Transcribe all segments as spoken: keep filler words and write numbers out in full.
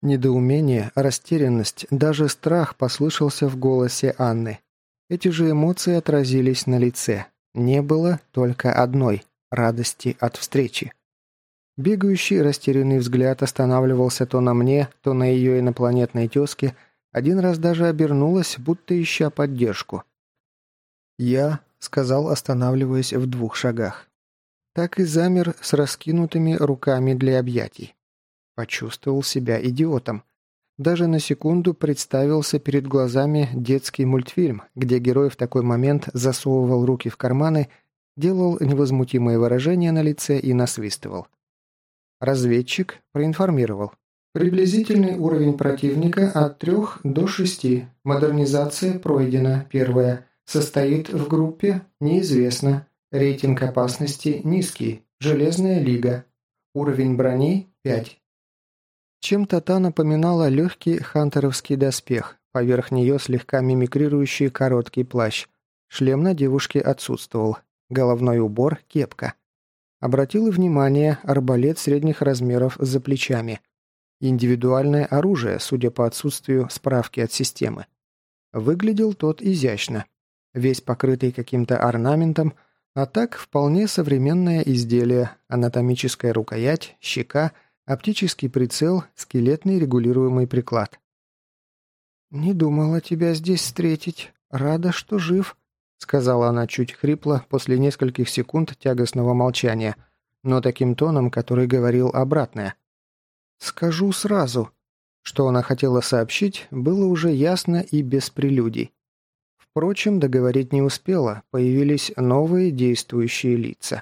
Недоумение, растерянность, даже страх послышался в голосе Анны. Эти же эмоции отразились на лице. Не было только одной – радости от встречи. Бегающий растерянный взгляд останавливался то на мне, то на ее инопланетной тезке, один раз даже обернулась, будто ища поддержку. «Я», – сказал, останавливаясь в двух шагах. Так и замер с раскинутыми руками для объятий. Почувствовал себя идиотом. Даже на секунду представился перед глазами детский мультфильм, где герой в такой момент засовывал руки в карманы, делал невозмутимые выражения на лице и насвистывал. Разведчик проинформировал. Приблизительный уровень противника от трех до шести. Модернизация пройдена. Первая. Состоит в группе «Неизвестно». Рейтинг опасности низкий. Железная лига. Уровень брони пять. Чем-то та напоминала легкий хантеровский доспех, поверх нее слегка мимикрирующий короткий плащ. Шлем на девушке отсутствовал. Головной убор – кепка. Обратил внимание арбалет средних размеров за плечами. Индивидуальное оружие, судя по отсутствию справки от системы. Выглядел тот изящно. Весь покрытый каким-то орнаментом, а так вполне современное изделие, анатомическая рукоять, щека – оптический прицел, скелетный регулируемый приклад. «Не думала тебя здесь встретить. Рада, что жив», — сказала она чуть хрипло после нескольких секунд тягостного молчания, но таким тоном, который говорил обратное. «Скажу сразу». Что она хотела сообщить, было уже ясно и без прелюдий. Впрочем, договорить не успела, появились новые действующие лица.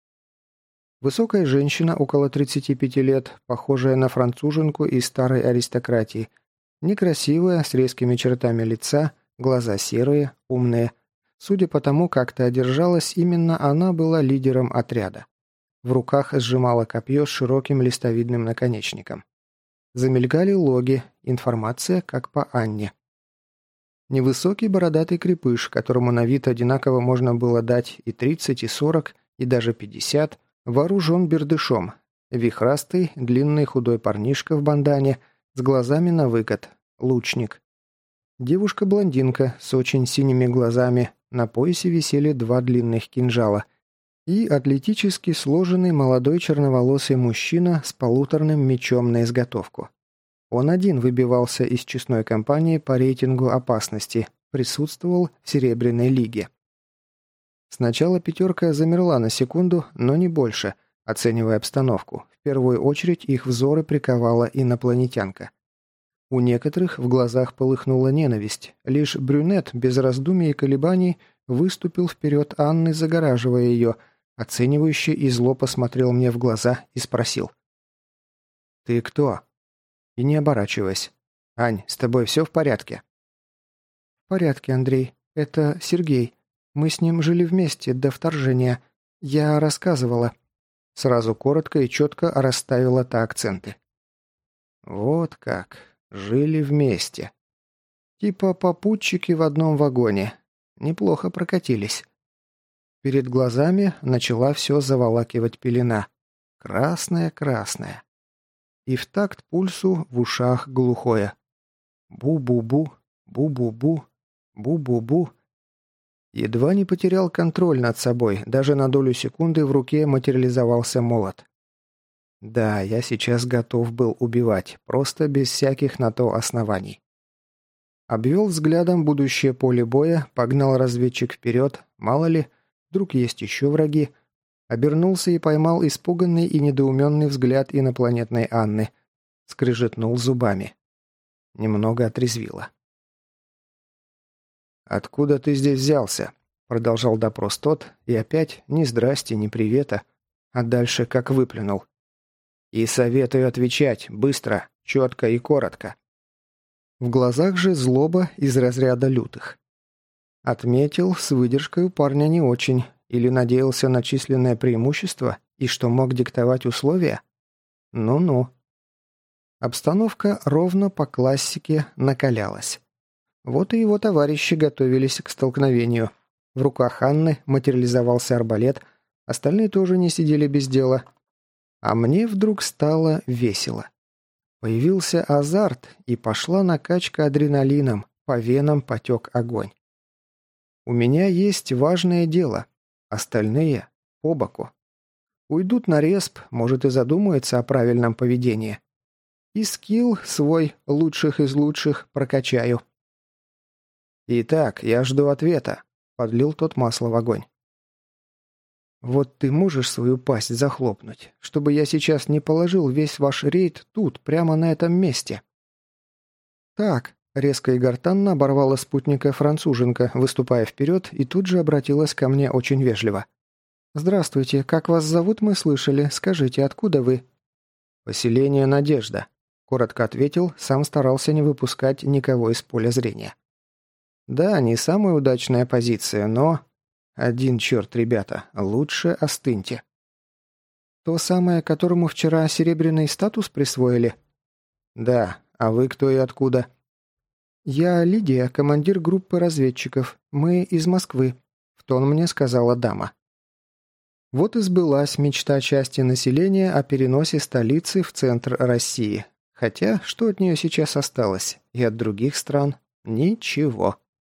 Высокая женщина, около тридцати пяти лет, похожая на француженку из старой аристократии. Некрасивая, с резкими чертами лица, глаза серые, умные. Судя по тому, как та одержалась, именно она была лидером отряда. В руках сжимала копье с широким листовидным наконечником. Замелькали логи, информация как по Анне. Невысокий бородатый крепыш, которому на вид одинаково можно было дать и тридцать, и сорок, и даже пятьдесят, вооружен бердышом. Вихрастый, длинный худой парнишка в бандане, с глазами на выкат, лучник. Девушка-блондинка с очень синими глазами, на поясе висели два длинных кинжала. И атлетически сложенный молодой черноволосый мужчина с полуторным мечом на изготовку. Он один выбивался из честной компании по рейтингу опасности, присутствовал в Серебряной лиге. Сначала пятерка замерла на секунду, но не больше, оценивая обстановку. В первую очередь их взоры приковала инопланетянка. У некоторых в глазах полыхнула ненависть. Лишь брюнет без раздумий и колебаний выступил вперед Анны, загораживая ее, оценивающе и зло посмотрел мне в глаза и спросил. «Ты кто?» И не оборачиваясь. «Ань, с тобой все в порядке?» «В порядке, Андрей. Это Сергей. Мы с ним жили вместе до вторжения. Я рассказывала». Сразу коротко и четко расставила та акценты. «Вот как. Жили вместе. Типа попутчики в одном вагоне. Неплохо прокатились». Перед глазами начала все заволакивать пелена. Красная-красная. И в такт пульсу в ушах глухое. Бу-бу-бу, бу-бу-бу, бу-бу-бу. Едва не потерял контроль над собой, даже на долю секунды в руке материализовался молот. Да, я сейчас готов был убивать, просто без всяких на то оснований. Обвел взглядом будущее поле боя, погнал разведчик вперед, мало ли, вдруг есть еще враги. Обернулся и поймал испуганный и недоуменный взгляд инопланетной Анны. Скрежетнул зубами. Немного отрезвило. «Откуда ты здесь взялся?» Продолжал допрос тот, и опять ни здрасте, ни привета, а дальше как выплюнул. «И советую отвечать, быстро, четко и коротко». В глазах же злоба из разряда лютых. Отметил, с выдержкой у парня не очень, или надеялся на численное преимущество, и что мог диктовать условия? Ну-ну. Обстановка ровно по классике накалялась. Вот и его товарищи готовились к столкновению. В руках Анны материализовался арбалет, остальные тоже не сидели без дела. А мне вдруг стало весело. Появился азарт, и пошла накачка адреналином, по венам потек огонь. У меня есть важное дело, остальные — по боку. Уйдут на респ, может, и задумаются о правильном поведении. И скилл свой, лучших из лучших, прокачаю. «Итак, я жду ответа», — подлил тот масло в огонь. «Вот ты можешь свою пасть захлопнуть, чтобы я сейчас не положил весь ваш рейд тут, прямо на этом месте?» «Так», — резко и гортанно оборвала спутника француженка, выступая вперед, и тут же обратилась ко мне очень вежливо. «Здравствуйте, как вас зовут, мы слышали. Скажите, откуда вы?» «Поселение Надежда», — коротко ответил, сам старался не выпускать никого из поля зрения. «Да, не самая удачная позиция, но...» «Один черт, ребята, лучше остыньте». «То самое, которому вчера серебряный статус присвоили?» «Да, а вы кто и откуда?» «Я Лидия, командир группы разведчиков. Мы из Москвы», — в тон мне сказала дама. Вот и сбылась мечта части населения о переносе столицы в центр России. Хотя, что от нее сейчас осталось? И от других стран? Ничего.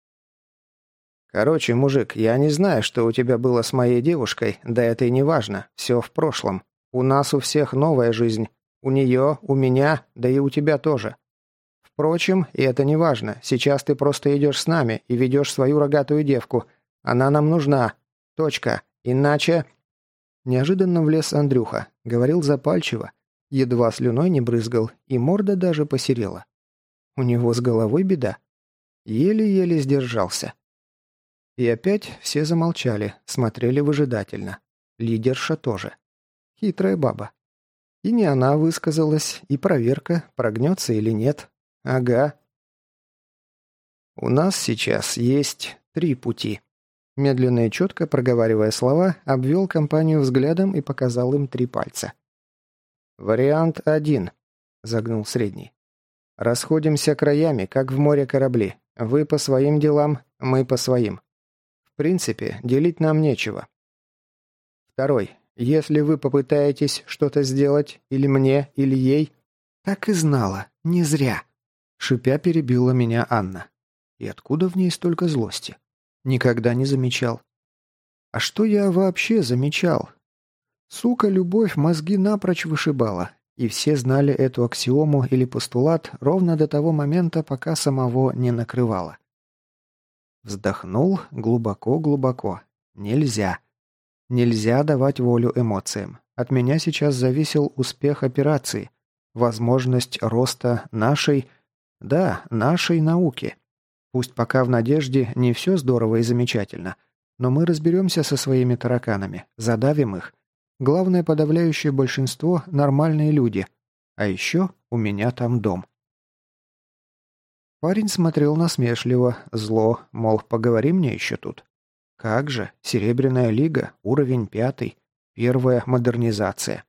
«Короче, мужик, я не знаю, что у тебя было с моей девушкой, да это и не важно, все в прошлом. У нас у всех новая жизнь. У нее, у меня, да и у тебя тоже. Впрочем, и это не важно, сейчас ты просто идешь с нами и ведешь свою рогатую девку. Она нам нужна. Точка. Иначе...» Неожиданно влез Андрюха, говорил запальчиво, едва слюной не брызгал, и морда даже посерела. У него с головой беда. Еле-еле сдержался. И опять все замолчали, смотрели выжидательно. Лидерша тоже. Хитрая баба. И не она высказалась, и проверка, прогнется или нет. Ага. «У нас сейчас есть три пути». Медленно и четко, проговаривая слова, обвел компанию взглядом и показал им три пальца. «Вариант один», — загнул средний. «Расходимся краями, как в море корабли. Вы по своим делам, мы по своим. В принципе, делить нам нечего. Второй. Если вы попытаетесь что-то сделать, или мне, или ей...» «Так и знала. Не зря», — шипя перебила меня Анна. «И откуда в ней столько злости? Никогда не замечал. А что я вообще замечал? Сука, любовь мозги напрочь вышибала, и все знали эту аксиому или постулат ровно до того момента, пока самого не накрывало. Вздохнул глубоко-глубоко. Нельзя. Нельзя давать волю эмоциям. От меня сейчас зависел успех операции, возможность роста нашей, да, нашей науки. Пусть пока в Надежде не все здорово и замечательно, но мы разберемся со своими тараканами, задавим их. Главное, подавляющее большинство – нормальные люди. А еще у меня там дом. Парень смотрел насмешливо, зло, мол, поговори мне еще тут. Как же, Серебряная лига, уровень пятый, первая модернизация.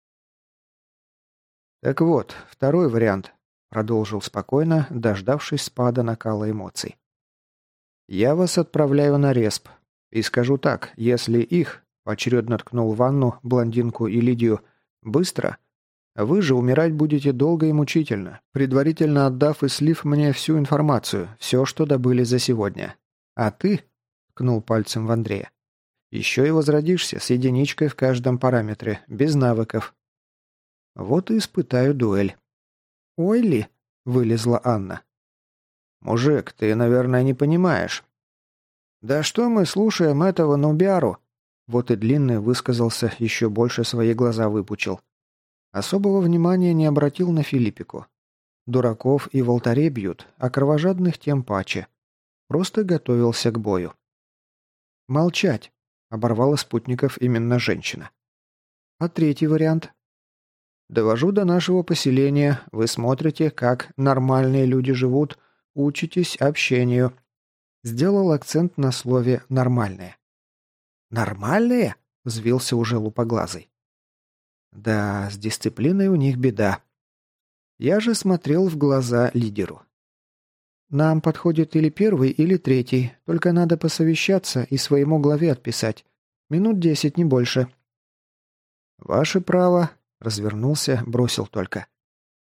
Так вот, второй вариант, продолжил спокойно, дождавшись спада накала эмоций. Я вас отправляю на респ. И скажу так, если их, поочередно ткнул Ванну, блондинку и Лидию, быстро, вы же умирать будете долго и мучительно, предварительно отдав и слив мне всю информацию, все, что добыли за сегодня. А ты, ткнул пальцем в Андрея, еще и возродишься с единичкой в каждом параметре, без навыков. Вот и испытаю дуэль. «Ой ли?» — вылезла Анна. «Мужик, ты, наверное, не понимаешь». «Да что мы слушаем этого нубяру?» Вот и Длинный высказался, еще больше свои глаза выпучил. Особого внимания не обратил на Филиппику. Дураков и в алтаре бьют, а кровожадных тем паче. Просто готовился к бою. «Молчать!» — оборвала спутников именно женщина. «А третий вариант?» «Довожу до нашего поселения, вы смотрите, как нормальные люди живут, учитесь общению». Сделал акцент на слове «нормальные». «Нормальные?» — взвился уже лупоглазый. Да, с дисциплиной у них беда. Я же смотрел в глаза лидеру. Нам подходит или первый, или третий, только надо посовещаться и своему главе отписать. Минут десять, не больше. Ваше право, развернулся, бросил только.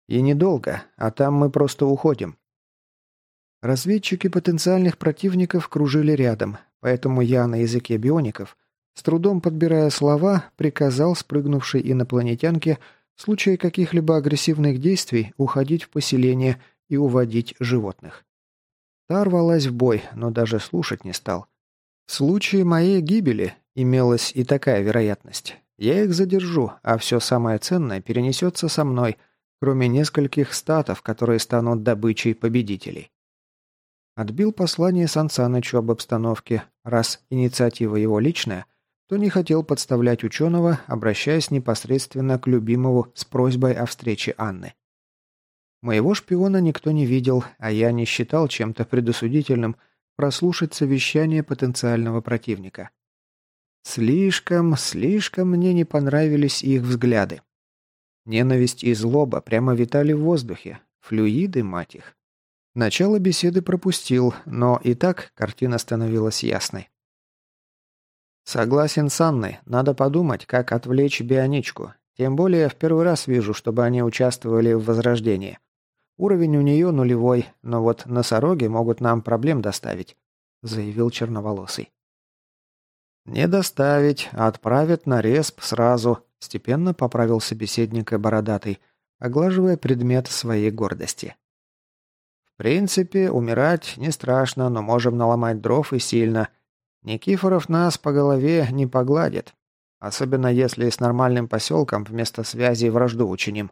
И недолго, а там мы просто уходим». Разведчики потенциальных противников кружили рядом, поэтому я на языке биоников, с трудом подбирая слова, приказал спрыгнувшей инопланетянке в случае каких-либо агрессивных действий уходить в поселение и уводить животных. Та рвалась в бой, но даже слушать не стал. В случае моей гибели имелась и такая вероятность. Я их задержу, а все самое ценное перенесется со мной, кроме нескольких статов, которые станут добычей победителей. Отбил послание Сан Санычу об обстановке. Раз инициатива его личная, то не хотел подставлять ученого, обращаясь непосредственно к любимому с просьбой о встрече Анны. Моего шпиона никто не видел, а я не считал чем-то предосудительным прослушать совещание потенциального противника. Слишком, слишком мне не понравились их взгляды. Ненависть и злоба прямо витали в воздухе. Флюиды, мать их. Начало беседы пропустил, но и так картина становилась ясной. «Согласен с Анной. Надо подумать, как отвлечь Бионичку. Тем более я в первый раз вижу, чтобы они участвовали в возрождении. Уровень у нее нулевой, но вот носороги могут нам проблем доставить», — заявил черноволосый. «Не доставить, а отправят на респ сразу», — степенно поправил собеседника бородатый, оглаживая предмет своей гордости. «В принципе, умирать не страшно, но можем наломать дров и сильно. Никифоров нас по голове не погладит, особенно если с нормальным поселком вместо связи вражду учиним».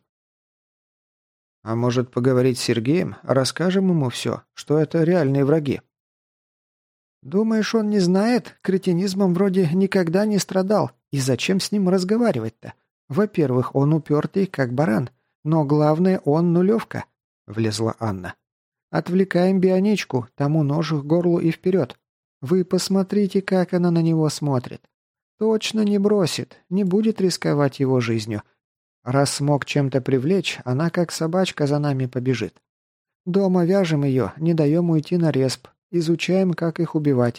«А может, поговорить с Сергеем? Расскажем ему все, что это реальные враги?» «Думаешь, он не знает? Кретинизмом вроде никогда не страдал. И зачем с ним разговаривать-то? Во-первых, он упертый, как баран. Но главное, он нулевка», — влезла Анна. «Отвлекаем Бионичку, тому нож к горлу и вперед. Вы посмотрите, как она на него смотрит. Точно не бросит, не будет рисковать его жизнью. Раз смог чем-то привлечь, она как собачка за нами побежит. Дома вяжем ее, не даем уйти на респ, изучаем, как их убивать».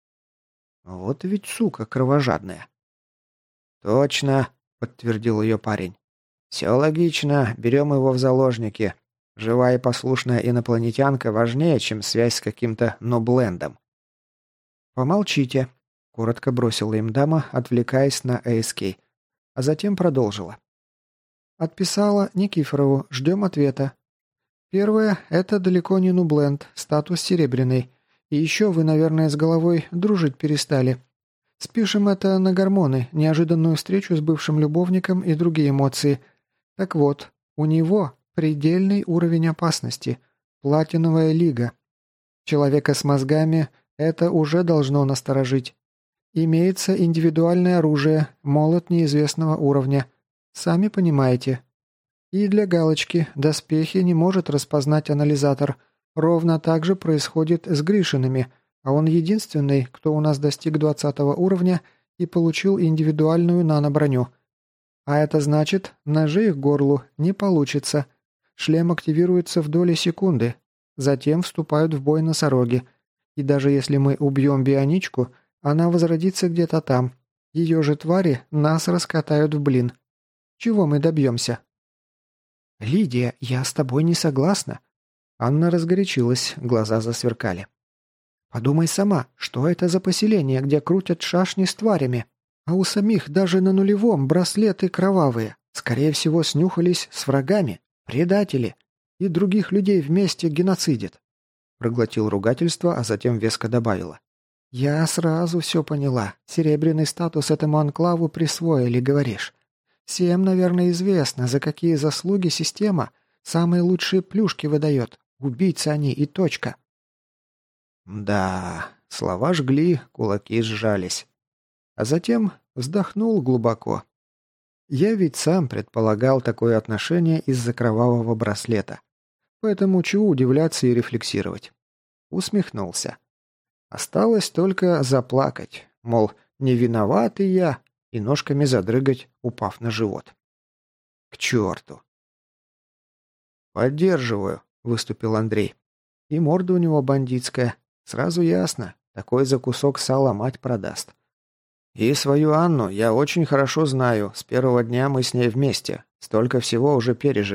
«Вот ведь сука кровожадная». «Точно», — подтвердил ее парень. «Все логично, берем его в заложники. Живая и послушная инопланетянка важнее, чем связь с каким-то ноблендом». «Помолчите», — коротко бросила им дама, отвлекаясь на эй эс кей, а затем продолжила. «Отписала Никифорову, ждем ответа. Первое – это далеко не нубленд, статус серебряный. И еще вы, наверное, с головой дружить перестали. Спишем это на гормоны, неожиданную встречу с бывшим любовником и другие эмоции. Так вот, у него предельный уровень опасности, платиновая лига. Человека с мозгами это уже должно насторожить. Имеется индивидуальное оружие, молот неизвестного уровня. Сами понимаете. И для галочки доспехи не может распознать анализатор. Ровно так же происходит с Гришинами, а он единственный, кто у нас достиг двадцатого уровня и получил индивидуальную наноброню. А это значит, ножи их горлу не получится. Шлем активируется в доли секунды. Затем вступают в бой носороги. И даже если мы убьем Бионичку, она возродится где-то там. Ее же твари нас раскатают в блин. Чего мы добьемся?» «Лидия, я с тобой не согласна». Анна разгорячилась, глаза засверкали. «Подумай сама, что это за поселение, где крутят шашни с тварями? А у самих даже на нулевом браслеты кровавые. Скорее всего, снюхались с врагами, предатели. И других людей вместе геноцидят». Проглотил ругательство, а затем веско добавила. «Я сразу все поняла. Серебряный статус этому анклаву присвоили, говоришь. Всем, наверное, известно, за какие заслуги система самые лучшие плюшки выдает. Убийцы они и точка». Да, слова жгли, кулаки сжались. А затем вздохнул глубоко. Я ведь сам предполагал такое отношение из-за кровавого браслета. Поэтому чего удивляться и рефлексировать. Усмехнулся. Осталось только заплакать, мол, не виноват и я, и ножками задрыгать, упав на живот. К черту. «Поддерживаю», — выступил Андрей. И морда у него бандитская. Сразу ясно, такой за кусок сала мать продаст. И свою Анну я очень хорошо знаю, с первого дня мы с ней вместе, столько всего уже пережили.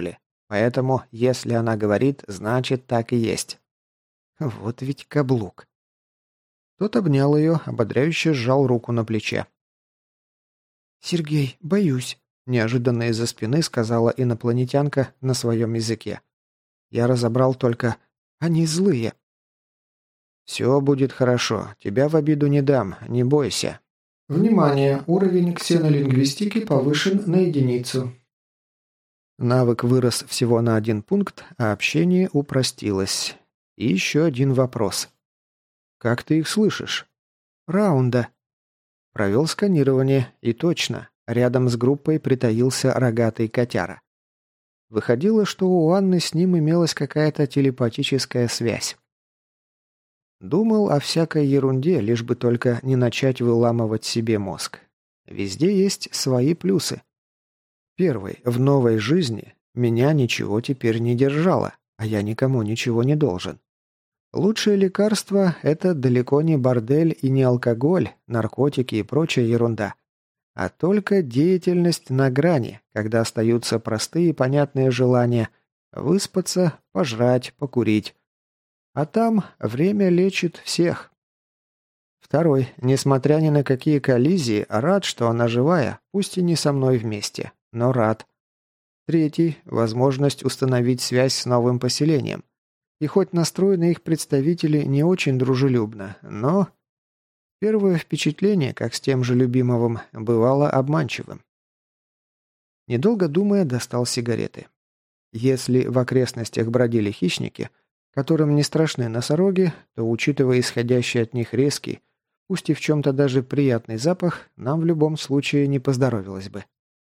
Поэтому, если она говорит, значит, так и есть». Вот ведь каблук. Тот обнял ее, ободряюще сжал руку на плече. «Сергей, боюсь», – неожиданно из-за спины сказала инопланетянка на своем языке. Я разобрал только «они злые». «Все будет хорошо. Тебя в обиду не дам. Не бойся». Внимание! Уровень ксенолингвистики повышен на единицу. Навык вырос всего на один пункт, а общение упростилось. И еще один вопрос. «Как ты их слышишь?» «Раунда». Провел сканирование, и точно, рядом с группой притаился рогатый котяра. Выходило, что у Анны с ним имелась какая-то телепатическая связь. Думал о всякой ерунде, лишь бы только не начать выламывать себе мозг. Везде есть свои плюсы. Первый. В новой жизни меня ничего теперь не держало, а я никому ничего не должен. Лучшее лекарство – это далеко не бордель и не алкоголь, наркотики и прочая ерунда, а только деятельность на грани, когда остаются простые и понятные желания – выспаться, пожрать, покурить. А там время лечит всех. Второй. Несмотря ни на какие коллизии, рад, что она живая, пусть и не со мной вместе, но рад. Третий. Возможность установить связь с новым поселением. И хоть настроены их представители не очень дружелюбно, но... Первое впечатление, как с тем же Любимовым, бывало обманчивым. Недолго думая, достал сигареты. Если в окрестностях бродили хищники, которым не страшны носороги, то, учитывая исходящий от них резкий, пусть и в чем-то даже приятный запах, нам в любом случае не поздоровилось бы.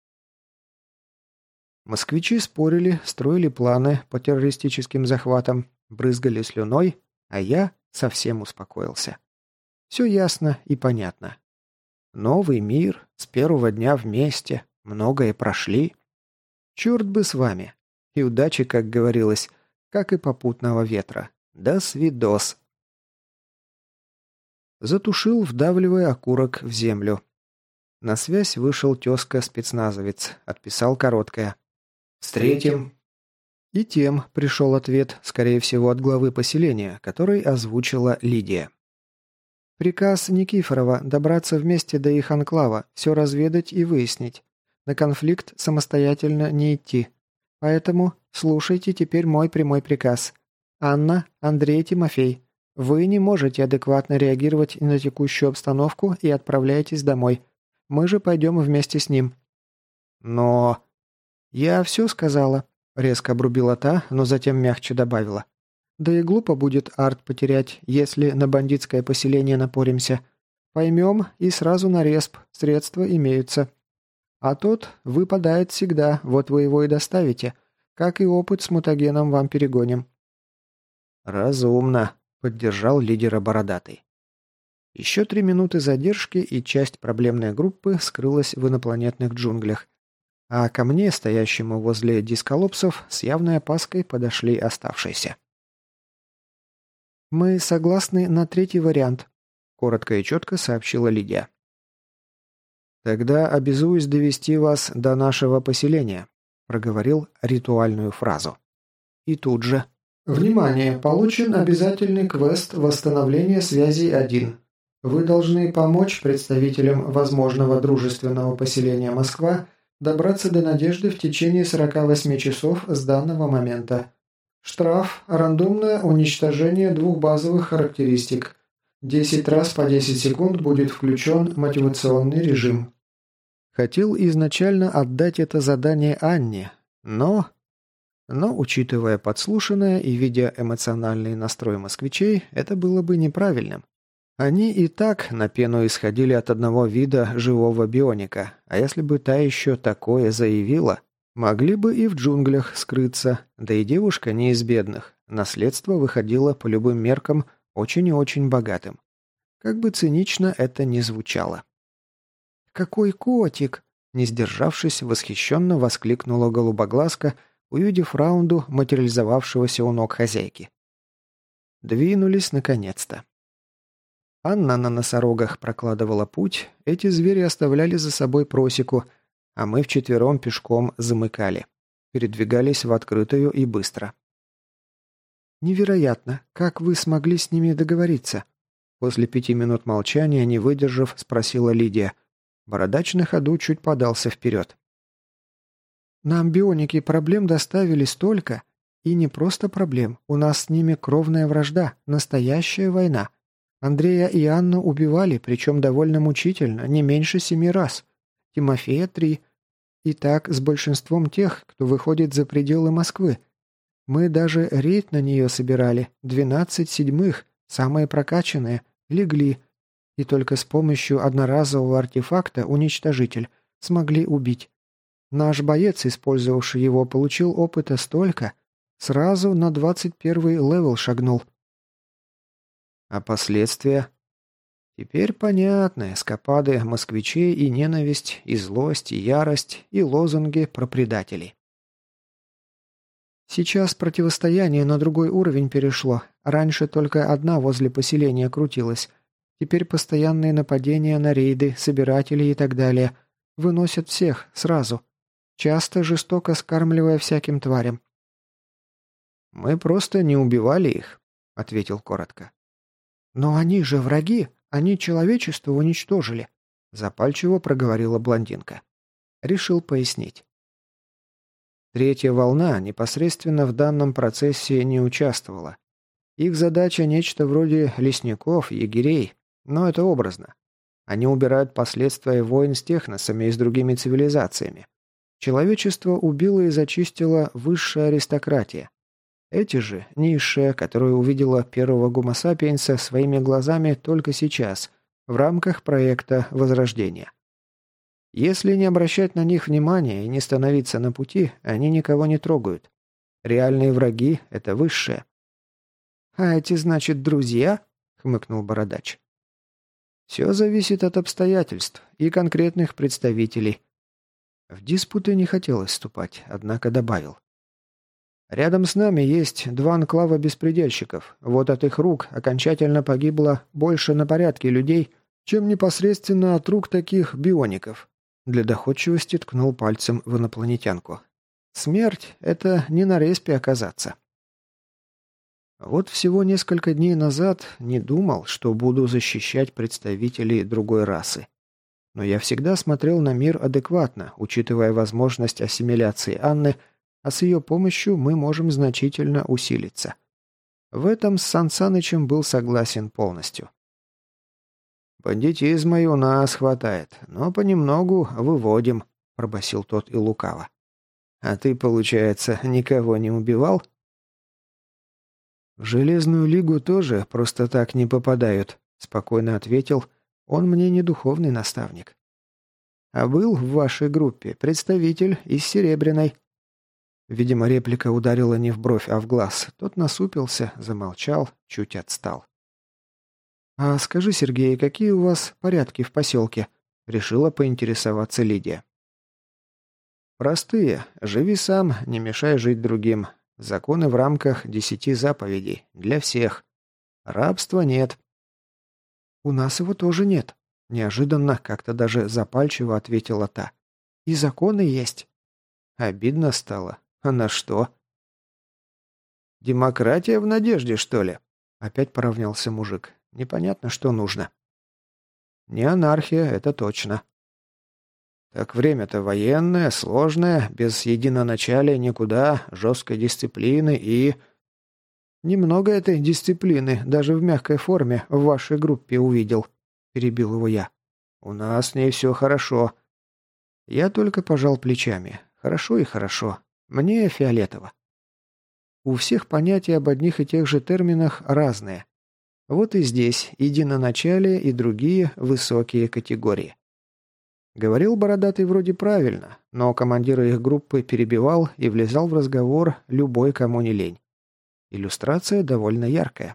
Москвичи спорили, строили планы по террористическим захватам, брызгали слюной, а я совсем успокоился. Все ясно и понятно. Новый мир, с первого дня вместе, многое прошли. Черт бы с вами. И удачи, как говорилось, как и попутного ветра. До свидос. Затушил, вдавливая окурок в землю. На связь вышел тезка-спецназовец, отписал короткое. «Встретим». И тем пришел ответ, скорее всего, от главы поселения, который озвучила Лидия. «Приказ Никифорова добраться вместе до их анклава, все разведать и выяснить. На конфликт самостоятельно не идти. Поэтому слушайте теперь мой прямой приказ. Анна, Андрей, Тимофей, вы не можете адекватно реагировать на текущую обстановку и отправляйтесь домой. Мы же пойдем вместе с ним». «Но...» «Я все сказала», — резко обрубила та, но затем мягче добавила. «Да и глупо будет арт потерять, если на бандитское поселение напоримся. Поймем и сразу на респ, средства имеются. А тот выпадает всегда, вот вы его и доставите, как и опыт с мутагеном вам перегоним». «Разумно», — поддержал лидера Бородатый. Еще три минуты задержки, и часть проблемной группы скрылась в инопланетных джунглях. А ко мне, стоящему возле дисколопсов, с явной опаской подошли оставшиеся. «Мы согласны на третий вариант», — коротко и четко сообщила Лидия. «Тогда обязуюсь довести вас до нашего поселения», — проговорил ритуальную фразу. И тут же... «Внимание! Получен обязательный квест «Восстановление связей один». Вы должны помочь представителям возможного дружественного поселения Москва добраться до Надежды в течение сорока восьми часов с данного момента. Штраф – рандомное уничтожение двух базовых характеристик. десять раз по десять секунд будет включен мотивационный режим». Хотел изначально отдать это задание Анне, но... Но, учитывая подслушанное и видя эмоциональный настрой москвичей, это было бы неправильным. Они и так на пену исходили от одного вида живого бионика, а если бы та еще такое заявила, могли бы и в джунглях скрыться, да и девушка не из бедных, наследство выходило по любым меркам очень и очень богатым. Как бы цинично это ни звучало. «Какой котик!» – не сдержавшись, восхищенно воскликнула голубоглазка, увидев раунду, материализовавшегося у ног хозяйки. Двинулись наконец-то. Анна на носорогах прокладывала путь, эти звери оставляли за собой просеку, а мы вчетвером пешком замыкали. передвигались в открытую и быстро. «Невероятно! Как вы смогли с ними договориться?» После пяти минут молчания, не выдержав, спросила Лидия. Бородач на ходу чуть подался вперед. «Нам бионики проблем доставили столько. И не просто проблем. У нас с ними кровная вражда, настоящая война. Андрея и Анну убивали, причем довольно мучительно, не меньше семи раз. Тимофея три. И так с большинством тех, кто выходит за пределы Москвы. Мы даже рейд на нее собирали. Двенадцать седьмых, самые прокачанные, легли. И только с помощью одноразового артефакта «Уничтожитель» смогли убить. Наш боец, использовавший его, получил опыта столько, сразу на двадцать первый левел шагнул. А последствия? Теперь понятны эскапады москвичей и ненависть, и злость, и ярость, и лозунги про предателей. Сейчас противостояние на другой уровень перешло. Раньше только одна возле поселения крутилась. Теперь постоянные нападения на рейды, собиратели и так далее. Выносят всех сразу. Часто жестоко скармливая всяким тварям. «Мы просто не убивали их», — ответил коротко. «Но они же враги. Они человечество уничтожили», — запальчиво проговорила блондинка. Решил пояснить. Третья волна непосредственно в данном процессе не участвовала. Их задача нечто вроде лесников, егерей, но это образно. Они убирают последствия войн с техносами и с другими цивилизациями. Человечество убило и зачистило высшая аристократия. Эти же, низшая, которая увидела первого гомо-сапиенса своими глазами только сейчас, в рамках проекта Возрождения. Если не обращать на них внимания и не становиться на пути, они никого не трогают. Реальные враги – это высшие. «А эти, значит, друзья?» – хмыкнул Бородач. Все зависит от обстоятельств и конкретных представителей. В диспуты не хотелось вступать, однако добавил. Рядом с нами есть два анклава беспредельщиков. Вот от их рук окончательно погибло больше на порядке людей, чем непосредственно от рук таких биоников. Для доходчивости ткнул пальцем в инопланетянку. Смерть — это не на респе оказаться. Вот всего несколько дней назад не думал, что буду защищать представителей другой расы. Но я всегда смотрел на мир адекватно, учитывая возможность ассимиляции Анны, а с ее помощью мы можем значительно усилиться. В этом с Сан Санычем был согласен полностью. «Бандитизма и у нас хватает, но понемногу выводим», — пробасил тот и лукаво. «А ты, получается, никого не убивал?» «В Железную Лигу тоже просто так не попадают», — спокойно ответил. «Он мне не духовный наставник». «А был в вашей группе представитель из Серебряной». Видимо, реплика ударила не в бровь, а в глаз. Тот насупился, замолчал, чуть отстал. «А скажи, Сергей, какие у вас порядки в поселке?» — решила поинтересоваться Лидия. «Простые. Живи сам, не мешай жить другим. Законы в рамках десяти заповедей. Для всех. Рабства нет». «У нас его тоже нет», — неожиданно, как-то даже запальчиво ответила та. «И законы есть». Обидно стало. А на что? «Демократия в надежде, что ли?» Опять поравнялся мужик. Непонятно, что нужно. «Не анархия, это точно». «Так время-то военное, сложное, без единоначалия никуда, жесткой дисциплины и...» «Немного этой дисциплины, даже в мягкой форме, в вашей группе увидел», — перебил его я. «У нас с ней все хорошо». Я только пожал плечами. Хорошо и хорошо. Мне фиолетово. У всех понятия об одних и тех же терминах разные. Вот и здесь единоначалие и другие высокие категории. Говорил бородатый вроде правильно, но командира их группы перебивал и влезал в разговор любой, кому не лень. Иллюстрация довольно яркая.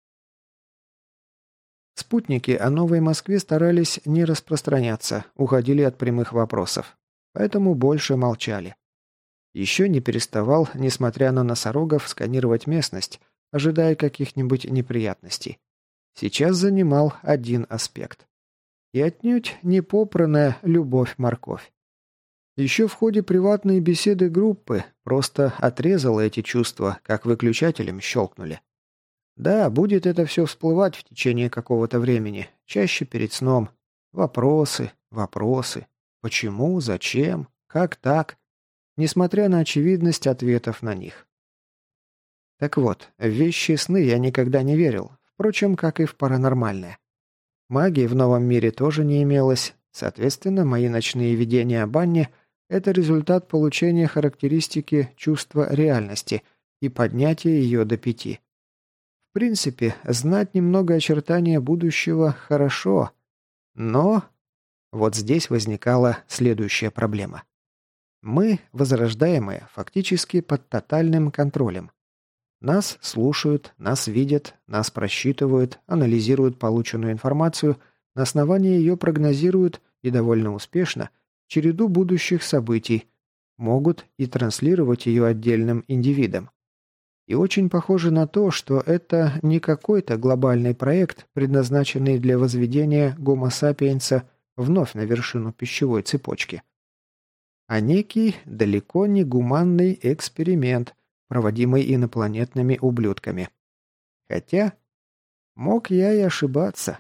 Спутники о Новой Москве старались не распространяться, уходили от прямых вопросов. Поэтому больше молчали. Еще не переставал, несмотря на носорогов, сканировать местность, ожидая каких-нибудь неприятностей. Сейчас занимал один аспект. И отнюдь не попранная любовь-морковь. Еще в ходе приватной беседы группы просто отрезало эти чувства, как выключателем щелкнули. Да, будет это все всплывать в течение какого-то времени, чаще перед сном. Вопросы, вопросы. Почему, зачем, как так? Несмотря на очевидность ответов на них. Так вот, в вещи сны я никогда не верил, впрочем, как и в паранормальное. Магии в новом мире тоже не имелось, соответственно, мои ночные видения о банне – это результат получения характеристики чувства реальности и поднятия ее до пяти. В принципе, знать немного очертания будущего хорошо, но вот здесь возникала следующая проблема. Мы, возрождаемые, фактически под тотальным контролем. Нас слушают, нас видят, нас просчитывают, анализируют полученную информацию, на основании ее прогнозируют и довольно успешно череду будущих событий, могут и транслировать ее отдельным индивидам. И очень похоже на то, что это не какой-то глобальный проект, предназначенный для возведения гомо сапиенса вновь на вершину пищевой цепочки, а некий далеко не гуманный эксперимент, проводимый инопланетными ублюдками. Хотя, мог я и ошибаться.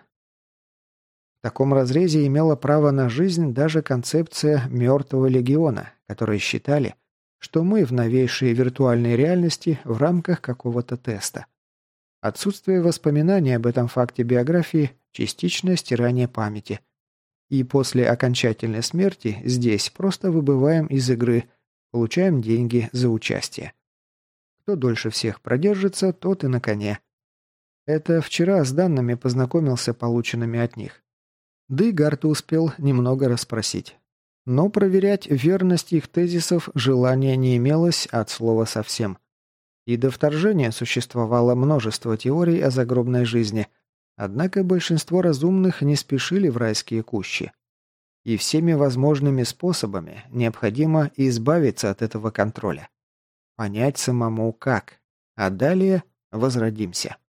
В таком разрезе имела право на жизнь даже концепция «мертвого легиона», которые считали, что мы в новейшей виртуальной реальности в рамках какого-то теста. Отсутствие воспоминаний об этом факте биографии – частичное стирание памяти. И после окончательной смерти здесь просто выбываем из игры, получаем деньги за участие. Кто дольше всех продержится, тот и на коне. Это вчера с данными познакомился, полученными от них. Да и Гарта успел немного расспросить. Но проверять верность их тезисов желания не имелось от слова совсем. И до вторжения существовало множество теорий о загробной жизни, однако большинство разумных не спешили в райские кущи. И всеми возможными способами необходимо избавиться от этого контроля. Понять самому как, а далее возродимся.